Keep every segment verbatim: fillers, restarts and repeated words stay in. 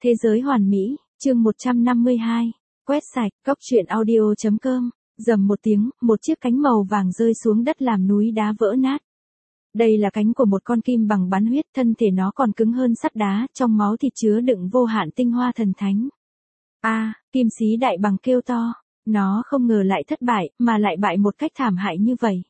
Thế giới hoàn mỹ, chương một trăm năm mươi hai. Quét sạch, cốc truyện audio chấm com. Rầm một tiếng, một chiếc cánh màu vàng rơi xuống đất làm núi đá vỡ nát. Đây là cánh của một con kim bằng bắn huyết, thân thể nó còn cứng hơn sắt đá, trong máu thịt chứa đựng vô hạn tinh hoa thần thánh. A, à, kim sĩ đại bằng kêu to. Nó không ngờ lại thất bại, mà lại bại một cách thảm hại như vậy.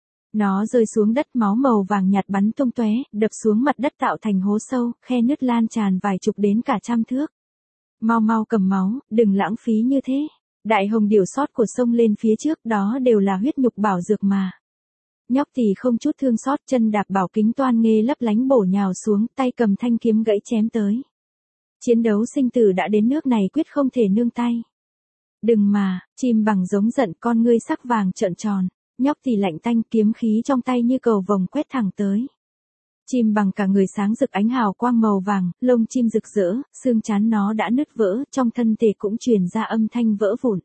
Nó rơi xuống đất, máu màu vàng nhạt bắn tung tóe, đập xuống mặt đất tạo thành hố sâu, khe nứt lan tràn vài chục đến cả trăm thước. Mau mau cầm máu, đừng lãng phí như thế. Đại hồng điểu sót của sông lên phía trước, đó đều là huyết nhục bảo dược mà. Nhóc thì không chút thương xót, chân đạp bảo kính toan nghê lấp lánh bổ nhào xuống, tay cầm thanh kiếm gãy chém tới. Chiến đấu sinh tử đã đến nước này, quyết không thể nương tay. Đừng mà, chim bằng giống giận, con ngươi sắc vàng trợn tròn. Nhóc thì lạnh tanh, kiếm khí trong tay như cầu vồng quét thẳng tới. Chim bằng cả người sáng rực ánh hào quang màu vàng, lông chim rực rỡ, xương trán nó đã nứt vỡ, trong thân thể cũng truyền ra âm thanh vỡ vụn.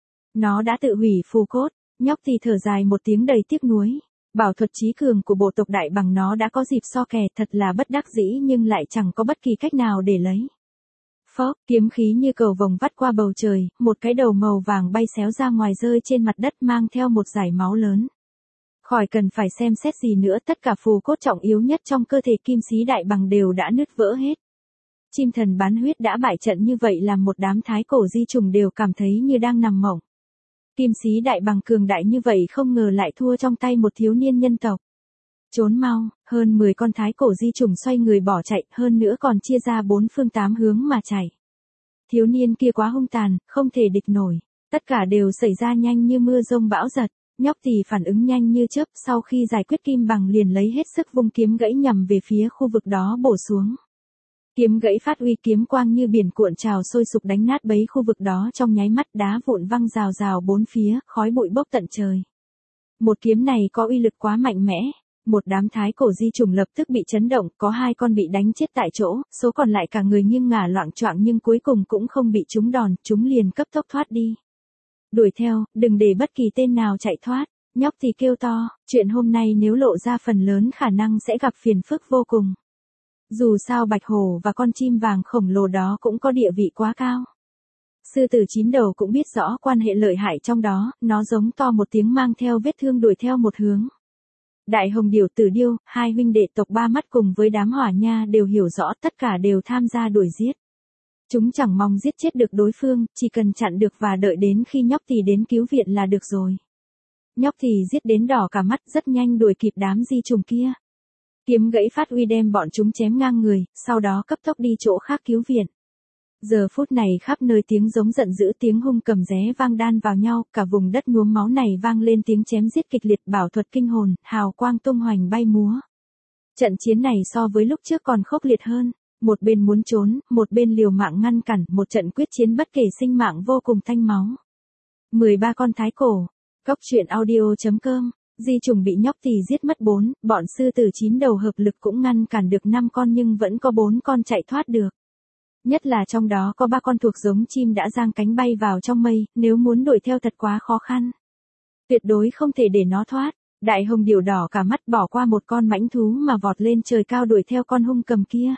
Nó đã tự hủy phù cốt. Nhóc thì thở dài một tiếng đầy tiếc nuối. Bảo thuật trí cường của bộ tộc đại bằng nó đã có dịp so kè, thật là bất đắc dĩ nhưng lại chẳng có bất kỳ cách nào để lấy. Phốc, kiếm khí như cầu vồng vắt qua bầu trời, một cái đầu màu vàng bay xéo ra ngoài rơi trên mặt đất mang theo một dải máu lớn. Khỏi cần phải xem xét gì nữa, tất cả phù cốt trọng yếu nhất trong cơ thể kim sĩ đại bằng đều đã nứt vỡ hết. Chim thần bán huyết đã bại trận như vậy làm một đám thái cổ di trùng đều cảm thấy như đang nằm mộng. Kim sĩ đại bằng cường đại như vậy không ngờ lại thua trong tay một thiếu niên nhân tộc. Trốn mau, hơn mười con thái cổ di trùng xoay người bỏ chạy, hơn nữa còn chia ra bốn phương tám hướng mà chạy. Thiếu niên kia quá hung tàn, không thể địch nổi. Tất cả đều xảy ra nhanh như mưa rông bão giật. Nhóc thì phản ứng nhanh như chớp, sau khi giải quyết kim bằng liền lấy hết sức vung kiếm gãy nhằm về phía khu vực đó bổ xuống. Kiếm gãy phát uy, kiếm quang như biển cuộn trào sôi sục đánh nát bấy khu vực đó trong nháy mắt, đá vụn văng rào rào bốn phía, khói bụi bốc tận trời. Một kiếm này có uy lực quá mạnh mẽ. Một đám thái cổ di trùng lập tức bị chấn động, có hai con bị đánh chết tại chỗ, số còn lại cả người nghiêng ngả loạng choạng nhưng cuối cùng cũng không bị trúng đòn, chúng liền cấp tốc thoát đi. Đuổi theo, đừng để bất kỳ tên nào chạy thoát. Nhóc thì kêu to, chuyện hôm nay nếu lộ ra phần lớn khả năng sẽ gặp phiền phức vô cùng. Dù sao bạch hổ và con chim vàng khổng lồ đó cũng có địa vị quá cao. Sư tử chín đầu cũng biết rõ quan hệ lợi hại trong đó, nó giống to một tiếng mang theo vết thương đuổi theo một hướng. Đại hồng điểu, tử điêu, hai huynh đệ tộc ba mắt cùng với đám hỏa nha đều hiểu rõ, tất cả đều tham gia đuổi giết. Chúng chẳng mong giết chết được đối phương, chỉ cần chặn được và đợi đến khi nhóc thì đến cứu viện là được rồi. Nhóc thì giết đến đỏ cả mắt, rất nhanh đuổi kịp đám di trùng kia. Kiếm gãy phát uy đem bọn chúng chém ngang người, sau đó cấp tốc đi chỗ khác cứu viện. Giờ phút này khắp nơi tiếng giống giận dữ, tiếng hung cầm ré vang đan vào nhau, cả vùng đất nhuốm máu này vang lên tiếng chém giết kịch liệt, bảo thuật kinh hồn, hào quang tung hoành bay múa. Trận chiến này so với lúc trước còn khốc liệt hơn. Một bên muốn trốn, một bên liều mạng ngăn cản, một trận quyết chiến bất kể sinh mạng vô cùng tanh máu. mười ba con thái cổ. Cốc truyện audio chấm com. Di trùng bị nhóc thì giết mất bốn, bọn sư tử chín đầu hợp lực cũng ngăn cản được năm con nhưng vẫn có bốn con chạy thoát được. Nhất là trong đó có ba con thuộc giống chim đã giang cánh bay vào trong mây, nếu muốn đuổi theo thật quá khó khăn. Tuyệt đối không thể để nó thoát. Đại hồng điểu đỏ cả mắt bỏ qua một con mãnh thú mà vọt lên trời cao đuổi theo con hung cầm kia.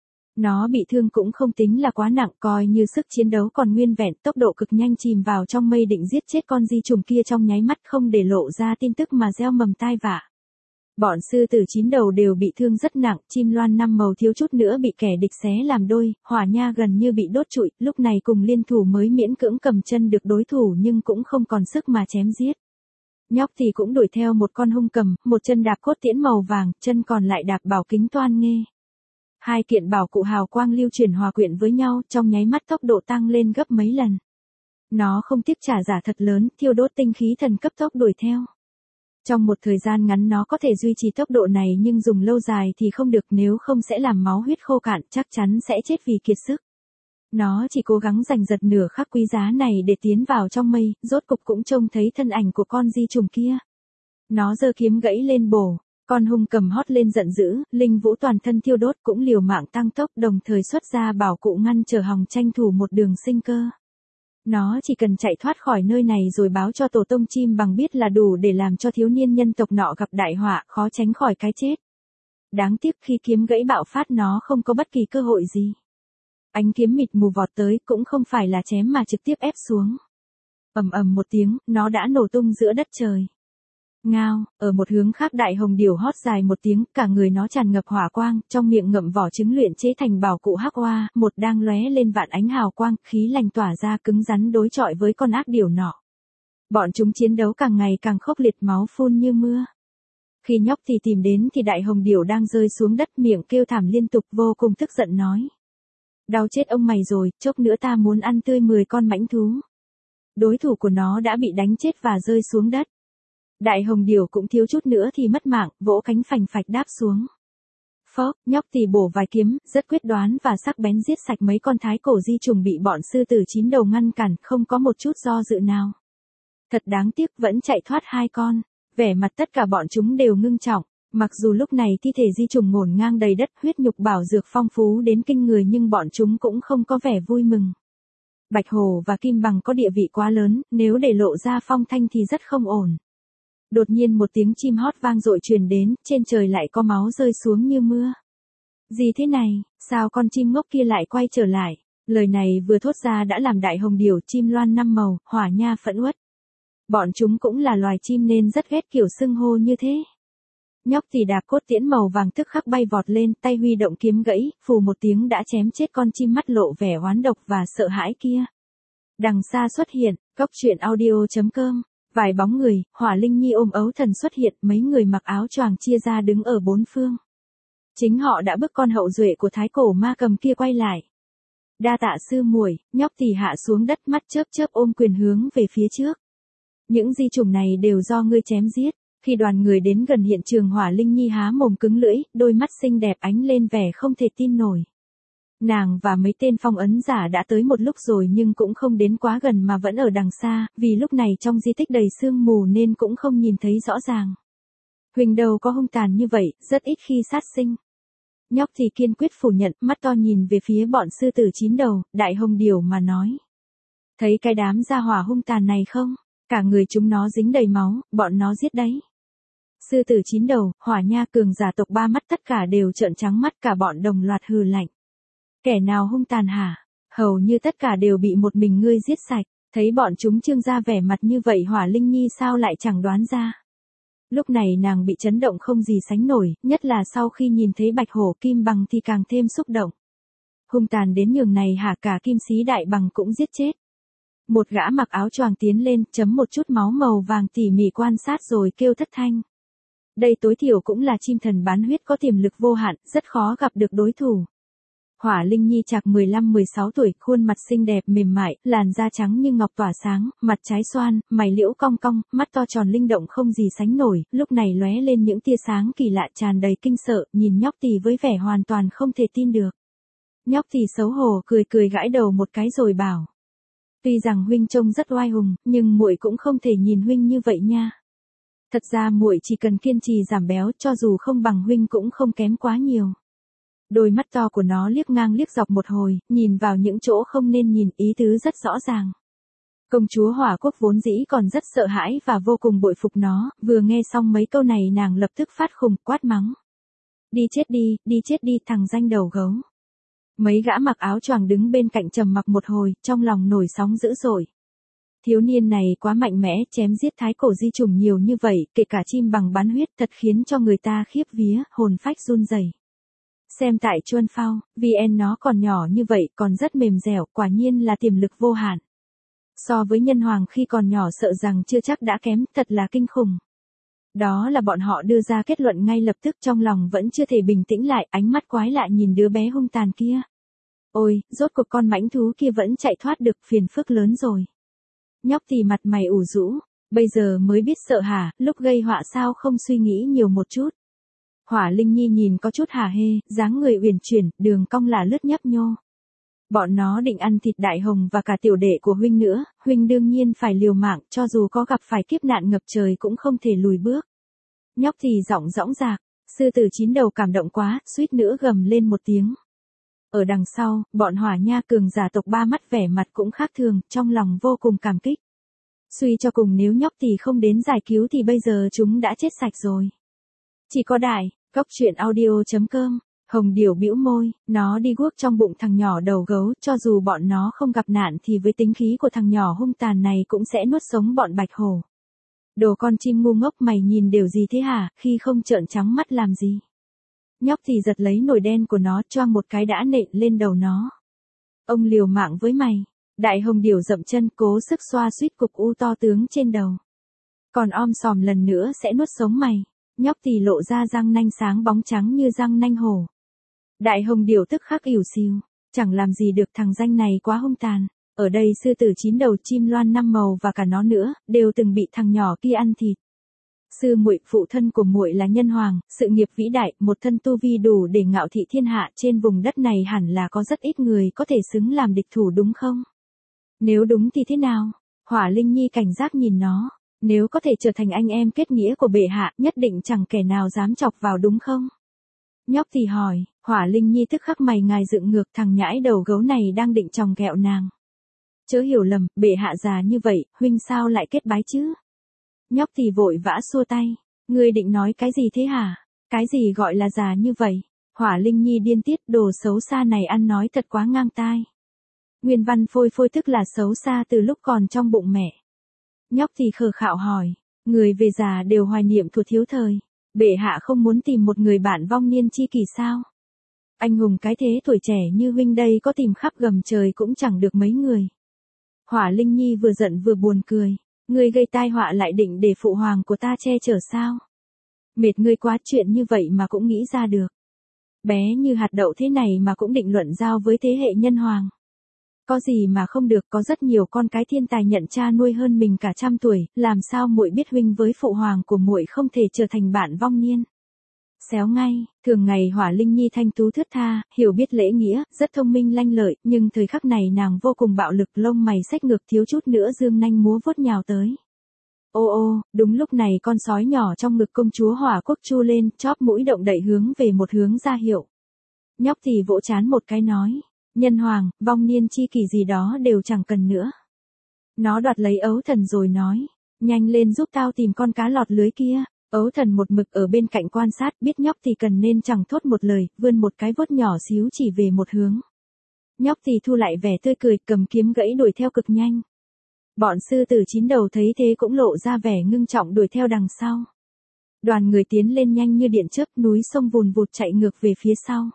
Nó bị thương cũng không tính là quá nặng, coi như sức chiến đấu còn nguyên vẹn, tốc độ cực nhanh chìm vào trong mây định giết chết con di trùng kia trong nháy mắt, không để lộ ra tin tức mà gieo mầm tai vạ. Bọn sư tử chín đầu đều bị thương rất nặng, chim loan năm màu thiếu chút nữa bị kẻ địch xé làm đôi, hỏa nha gần như bị đốt trụi, lúc này cùng liên thủ mới miễn cưỡng cầm chân được đối thủ nhưng cũng không còn sức mà chém giết. Nhóc thì cũng đuổi theo một con hung cầm, một chân đạp cốt tiễn màu vàng, chân còn lại đạp bảo kính toan nghê. Hai kiện bảo cụ hào quang lưu chuyển hòa quyện với nhau, trong nháy mắt tốc độ tăng lên gấp mấy lần. Nó không tiếc trả giả thật lớn, thiêu đốt tinh khí thần cấp tốc đuổi theo. Trong một thời gian ngắn nó có thể duy trì tốc độ này nhưng dùng lâu dài thì không được, nếu không sẽ làm máu huyết khô cạn, chắc chắn sẽ chết vì kiệt sức. Nó chỉ cố gắng giành giật nửa khắc quý giá này để tiến vào trong mây, rốt cục cũng trông thấy thân ảnh của con di trùng kia. Nó giơ kiếm gãy lên bổ. Con hung cầm hót lên giận dữ, linh vũ toàn thân thiêu đốt cũng liều mạng tăng tốc, đồng thời xuất ra bảo cụ ngăn trở hòng tranh thủ một đường sinh cơ. Nó chỉ cần chạy thoát khỏi nơi này rồi báo cho tổ tông chim bằng biết là đủ để làm cho thiếu niên nhân tộc nọ gặp đại họa, khó tránh khỏi cái chết. Đáng tiếc khi kiếm gãy bạo phát nó không có bất kỳ cơ hội gì. Ánh kiếm mịt mù vọt tới, cũng không phải là chém mà trực tiếp ép xuống. Ầm ầm một tiếng, nó đã nổ tung giữa đất trời. Ngao, ở một hướng khác đại hồng điểu hót dài một tiếng, cả người nó tràn ngập hỏa quang, trong miệng ngậm vỏ trứng luyện chế thành bảo cụ hắc oa, một đang lóe lên vạn ánh hào quang, khí lành tỏa ra cứng rắn đối chọi với con ác điểu nọ. Bọn chúng chiến đấu càng ngày càng khốc liệt, máu phun như mưa. Khi nhóc thì tìm đến thì đại hồng điểu đang rơi xuống đất, miệng kêu thảm liên tục, vô cùng tức giận nói. Đau chết ông mày rồi, chốc nữa ta muốn ăn tươi mười con mãnh thú. Đối thủ của nó đã bị đánh chết và rơi xuống đất. Đại hồng điểu cũng thiếu chút nữa thì mất mạng, vỗ cánh phành phạch đáp xuống. Phốc, nhóc thì bổ vài kiếm, rất quyết đoán và sắc bén giết sạch mấy con thái cổ di trùng bị bọn sư tử chín đầu ngăn cản, không có một chút do dự nào. Thật đáng tiếc, vẫn chạy thoát hai con. Vẻ mặt tất cả bọn chúng đều ngưng trọng. Mặc dù lúc này thi thể di trùng ngổn ngang đầy đất, huyết nhục bảo dược phong phú đến kinh người, nhưng bọn chúng cũng không có vẻ vui mừng. Bạch hổ và kim bằng có địa vị quá lớn, nếu để lộ ra phong thanh thì rất không ổn. Đột nhiên một tiếng chim hót vang dội truyền đến, trên trời lại có máu rơi xuống như mưa. Gì thế này, sao con chim ngốc kia lại quay trở lại? Lời này vừa thốt ra đã làm đại hồng điểu, chim loan năm màu, hỏa nha phẫn uất. Bọn chúng cũng là loài chim nên rất ghét kiểu xưng hô như thế. Nhóc thì đạp cốt tiễn màu vàng tức khắc bay vọt lên, tay huy động kiếm gãy, phù một tiếng đã chém chết con chim mắt lộ vẻ oán độc và sợ hãi kia. Đằng xa xuất hiện, cốc truyện audio chấm com, vài bóng người, Hỏa Linh Nhi ôm ấu thần xuất hiện, mấy người mặc áo choàng chia ra đứng ở bốn phương. Chính họ đã bức con hậu duệ của thái cổ ma cầm kia quay lại. Đa tạ sư muội, nhóc thì hạ xuống đất, mắt chớp chớp ôm quyền hướng về phía trước. Những di trùng này đều do ngươi chém giết. Khi đoàn người đến gần hiện trường, Hỏa Linh Nhi há mồm cứng lưỡi, đôi mắt xinh đẹp ánh lên vẻ không thể tin nổi. Nàng và mấy tên phong ấn giả đã tới một lúc rồi nhưng cũng không đến quá gần mà vẫn ở đằng xa, vì lúc này trong di tích đầy sương mù nên cũng không nhìn thấy rõ ràng. Huỳnh đâu có hung tàn như vậy, rất ít khi sát sinh. Nhóc thì kiên quyết phủ nhận, mắt to nhìn về phía bọn sư tử chín đầu, đại hồng điểu mà nói. Thấy cái đám gia hỏa hung tàn này không? Cả người chúng nó dính đầy máu, bọn nó giết đấy. Sư tử chín đầu, hỏa nha cường giả tộc ba mắt tất cả đều trợn trắng mắt, cả bọn đồng loạt hừ lạnh. Kẻ nào hung tàn hả? Hầu như tất cả đều bị một mình ngươi giết sạch. Thấy bọn chúng trương ra vẻ mặt như vậy, Hỏa Linh Nhi sao lại chẳng đoán ra. Lúc này nàng bị chấn động không gì sánh nổi, nhất là sau khi nhìn thấy bạch hổ kim bằng thì càng thêm xúc động. Hung tàn đến nhường này hả? Cả kim sĩ đại bằng cũng giết chết. Một gã mặc áo choàng tiến lên, chấm một chút máu màu vàng tỉ mỉ quan sát rồi kêu thất thanh. Đây tối thiểu cũng là chim thần bán huyết có tiềm lực vô hạn, rất khó gặp được đối thủ. Hỏa Linh Nhi chạc mười lăm mười sáu tuổi, khuôn mặt xinh đẹp mềm mại, làn da trắng như ngọc tỏa sáng, mặt trái xoan, mày liễu cong cong, mắt to tròn linh động không gì sánh nổi, lúc này lóe lên những tia sáng kỳ lạ tràn đầy kinh sợ, nhìn nhóc tỳ với vẻ hoàn toàn không thể tin được. Nhóc tỳ xấu hổ cười cười gãi đầu một cái rồi bảo. Tuy rằng huynh trông rất oai hùng, nhưng muội cũng không thể nhìn huynh như vậy nha. Thật ra muội chỉ cần kiên trì giảm béo, cho dù không bằng huynh cũng không kém quá nhiều. Đôi mắt to của nó liếc ngang liếc dọc một hồi, nhìn vào những chỗ không nên nhìn, ý tứ rất rõ ràng. Công chúa Hỏa Quốc vốn dĩ còn rất sợ hãi và vô cùng bội phục nó, vừa nghe xong mấy câu này nàng lập tức phát khùng, quát mắng. Đi chết đi, đi chết đi thằng danh đầu gấu. Mấy gã mặc áo choàng đứng bên cạnh trầm mặc một hồi, trong lòng nổi sóng dữ dội. Thiếu niên này quá mạnh mẽ, chém giết thái cổ di trùng nhiều như vậy, kể cả chim bằng bán huyết, thật khiến cho người ta khiếp vía, hồn phách run rẩy. Xem tại Chuân Phao, vê en nó còn nhỏ như vậy, còn rất mềm dẻo, quả nhiên là tiềm lực vô hạn. So với nhân hoàng khi còn nhỏ sợ rằng chưa chắc đã kém, thật là kinh khủng. Đó là bọn họ đưa ra kết luận ngay lập tức, trong lòng vẫn chưa thể bình tĩnh lại, ánh mắt quái lạ nhìn đứa bé hung tàn kia. Ôi, rốt cuộc con mãnh thú kia vẫn chạy thoát được, phiền phức lớn rồi. Nhóc thì mặt mày ủ rũ, bây giờ mới biết sợ hả, lúc gây họa sao không suy nghĩ nhiều một chút. Hỏa Linh Nhi nhìn có chút hả hê, dáng người uyển chuyển, đường cong là lướt nhấp nhô. Bọn nó định ăn thịt đại hồng và cả tiểu đệ của huynh nữa, huynh đương nhiên phải liều mạng, cho dù có gặp phải kiếp nạn ngập trời cũng không thể lùi bước. Nhóc thì giọng dõng dạc, sư tử chín đầu cảm động quá, suýt nữa gầm lên một tiếng. Ở đằng sau, bọn Hỏa Nha cường giả tộc ba mắt vẻ mặt cũng khác thường, trong lòng vô cùng cảm kích. Suy cho cùng nếu nhóc thì không đến giải cứu thì bây giờ chúng đã chết sạch rồi. Chỉ có đại, cốc truyện audio chấm com Hồng Điểu bĩu môi, nó đi guốc trong bụng thằng nhỏ đầu gấu, cho dù bọn nó không gặp nạn thì với tính khí của thằng nhỏ hung tàn này cũng sẽ nuốt sống bọn bạch hổ. Đồ con chim ngu ngốc, mày nhìn điều gì thế hả, khi không trợn trắng mắt làm gì? Nhóc thì giật lấy nồi đen của nó, choang một cái đã nện lên đầu nó. Ông liều mạng với mày. Đại Hồng Điểu dậm chân cố sức xoa suýt cục u to tướng trên đầu. Còn om sòm lần nữa sẽ nuốt sống mày. Nhóc thì lộ ra răng nanh sáng bóng trắng như răng nanh hổ. Đại Hồng Điểu tức khắc ỉu xìu, chẳng làm gì được thằng danh này quá hung tàn. Ở đây sư tử chín đầu, chim loan năm màu và cả nó nữa, đều từng bị thằng nhỏ kia ăn thịt. Sư muội, phụ thân của muội là nhân hoàng, sự nghiệp vĩ đại, một thân tu vi đủ để ngạo thị thiên hạ, trên vùng đất này hẳn là có rất ít người có thể xứng làm địch thủ đúng không? Nếu đúng thì thế nào? Hỏa Linh Nhi cảnh giác nhìn nó, nếu có thể trở thành anh em kết nghĩa của bệ hạ, nhất định chẳng kẻ nào dám chọc vào đúng không? Nhóc thì hỏi, Hỏa Linh Nhi tức khắc mày ngài dựng ngược, thằng nhãi đầu gấu này đang định chòng ghẹo nàng. Chớ hiểu lầm, bệ hạ già như vậy, huynh sao lại kết bái chứ? Nhóc thì vội vã xua tay, ngươi định nói cái gì thế hả? Cái gì gọi là già như vậy? Hỏa Linh Nhi điên tiết, đồ xấu xa này ăn nói thật quá ngang tai. Nguyên văn phôi phôi tức là xấu xa từ lúc còn trong bụng mẹ. Nhóc thì khờ khạo hỏi, người về già đều hoài niệm thuở thiếu thời, bệ hạ không muốn tìm một người bạn vong niên chi kỷ sao? Anh hùng cái thế tuổi trẻ như huynh đây có tìm khắp gầm trời cũng chẳng được mấy người. Hỏa Linh Nhi vừa giận vừa buồn cười, ngươi gây tai họa lại định để phụ hoàng của ta che chở sao? Mệt ngươi quá, chuyện như vậy mà cũng nghĩ ra được. Bé như hạt đậu thế này mà cũng định luận giao với thế hệ nhân hoàng. Có gì mà không được, có rất nhiều con cái thiên tài nhận cha nuôi hơn mình cả trăm tuổi, làm sao muội biết huynh với phụ hoàng của muội không thể trở thành bạn vong niên? Xéo ngay, thường ngày Hỏa Linh Nhi thanh tú thướt tha, hiểu biết lễ nghĩa, rất thông minh lanh lợi, nhưng thời khắc này nàng vô cùng bạo lực, lông mày xách ngược thiếu chút nữa dương nanh múa vuốt nhào tới. Ô ô, đúng lúc này con sói nhỏ trong ngực công chúa Hỏa Quốc chu lên, chóp mũi động đậy hướng về một hướng ra hiệu. Nhóc thì vỗ chán một cái nói, nhân hoàng, vong niên chi kỳ gì đó đều chẳng cần nữa. Nó đoạt lấy ấu thần rồi nói, nhanh lên giúp tao tìm con cá lọt lưới kia. Ấu thần một mực ở bên cạnh quan sát, biết nhóc thì cần nên chẳng thốt một lời, vươn một cái vuốt nhỏ xíu chỉ về một hướng. Nhóc thì thu lại vẻ tươi cười, cầm kiếm gãy đuổi theo cực nhanh. Bọn sư tử chín đầu thấy thế cũng lộ ra vẻ ngưng trọng đuổi theo đằng sau. Đoàn người tiến lên nhanh như điện chớp, núi sông vùn vụt chạy ngược về phía sau.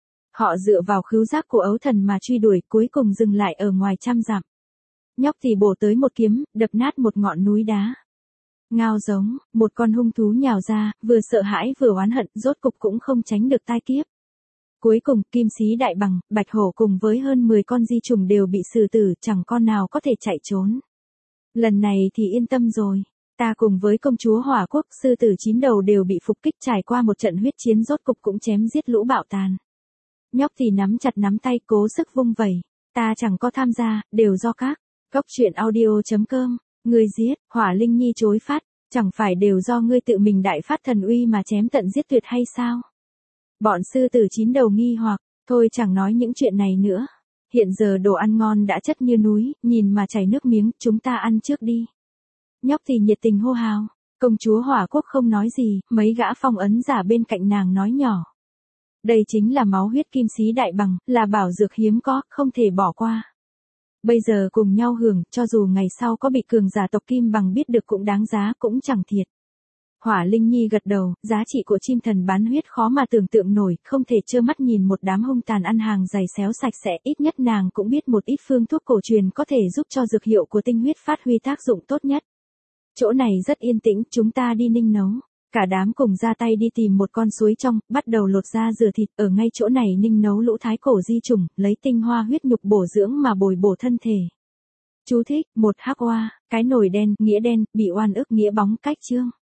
Họ dựa vào khứu giác của ấu thần mà truy đuổi, cuối cùng dừng lại ở ngoài trăm dặm. Nhóc thì bổ tới một kiếm, đập nát một ngọn núi đá. Ngao giống, một con hung thú nhào ra, vừa sợ hãi vừa oán hận, rốt cục cũng không tránh được tai kiếp. Cuối cùng, Kim Xí Đại Bằng, Bạch Hổ cùng với hơn mười con di trùng đều bị xử tử, chẳng con nào có thể chạy trốn. Lần này thì yên tâm rồi, ta cùng với công chúa Hỏa Quốc, sư tử chín đầu đều bị phục kích, trải qua một trận huyết chiến rốt cục cũng chém giết lũ bạo tàn. Nhóc thì nắm chặt nắm tay cố sức vung vẩy, ta chẳng có tham gia, đều do các. Góc truyện audio chấm com. Ngươi giết, Hỏa Linh Nhi chối phát, chẳng phải đều do ngươi tự mình đại phát thần uy mà chém tận giết tuyệt hay sao? Bọn sư tử chín đầu nghi hoặc, thôi chẳng nói những chuyện này nữa. Hiện giờ đồ ăn ngon đã chất như núi, nhìn mà chảy nước miếng, chúng ta ăn trước đi. Nhóc thì nhiệt tình hô hào, công chúa Hỏa Quốc không nói gì, mấy gã phong ấn giả bên cạnh nàng nói nhỏ. Đây chính là máu huyết Kim Xí Đại Bằng, là bảo dược hiếm có, không thể bỏ qua. Bây giờ cùng nhau hưởng, cho dù ngày sau có bị cường giả tộc Kim Bằng biết được cũng đáng giá, cũng chẳng thiệt. Hỏa Linh Nhi gật đầu, giá trị của chim thần bán huyết khó mà tưởng tượng nổi, không thể trơ mắt nhìn một đám hung tàn ăn hàng giày xéo sạch sẽ, ít nhất nàng cũng biết một ít phương thuốc cổ truyền có thể giúp cho dược hiệu của tinh huyết phát huy tác dụng tốt nhất. Chỗ này rất yên tĩnh, chúng ta đi ninh nấu. Cả đám cùng ra tay đi tìm một con suối trong, bắt đầu lột da rửa thịt, ở ngay chỗ này ninh nấu lũ thái cổ di trùng, lấy tinh hoa huyết nhục bổ dưỡng mà bồi bổ thân thể. Chú thích, một hắc oa, cái nồi đen, nghĩa đen, bị oan ức nghĩa bóng cách chương.